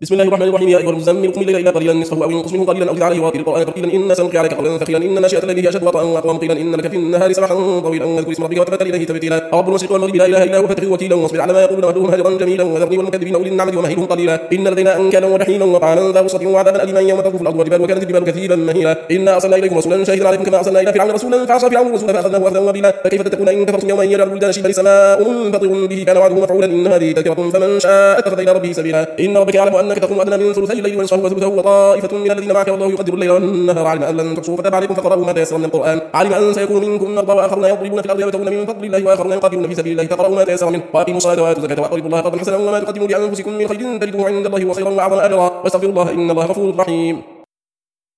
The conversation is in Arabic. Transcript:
بسم الله الرحمن الرحيم. يا أيها المزمل قم الليل إلا قليلا نصفه أو انقص منه قليلا أو زد عليه ورتل القرآن ترتيلا إنا سنلقي عليك قولا ثقيلا إن ناشئة الليل هي أشد وطئا وأقوم قيلا إن لك في النهار سبحا طويلا واذكر اسم ربك وتبتل إليه تبتيلا رب المشرق والمغرب لا إله إلا هو فاتخذه وكيلا واصبر على ما يقولون واهجرهم هجرا جميلا وذرني والمكذبين أولي النعمة ومهلهم قليلا إن لدينا أنكالا ونحيلا وطعاما ذا غصة وعذابا أليما يوم ترجف الأرض والجبال وكانت الجبال كثيبا مهيلا إنا أرسلنا إليكم رسولا شاهدا عليكم كما أرسلنا إلى فرعون رسولا فعصى فرعون الرسول فأخذناه أخذا وبيلا فكيف تتقون إن كفرتم يوما يجعل الولدان شيبا سماء منفطر به كان وعده مفعولا إن هذه تذكرة فمن شاء اتخذ إلى ربه سبيلا إن ربك يعلم أنك تقوم أدنى من ثلثي الليل ونصفه وثلثه وطائفة من الذين معك والله يقدر الليل والنهار علم أن لن تحصوا فتاب عليكم فقرأوا ما تيسر من القرآن علم أن سيكون منكم مرضى وآخرون يضربون في الأرض يبتغون من فضل الله وآخرون يقاتلون في سبيل الله فقرأوا ما تيسر منه وأقيموا الصلاة وآتوا الزكاة وأقرضوا الله قرضا حسنا وما تقدموا لأنفسكم من خير تجدوه عند الله خيرا وأعظم أجرا واستغفروا الله إن الله غفور رحيم.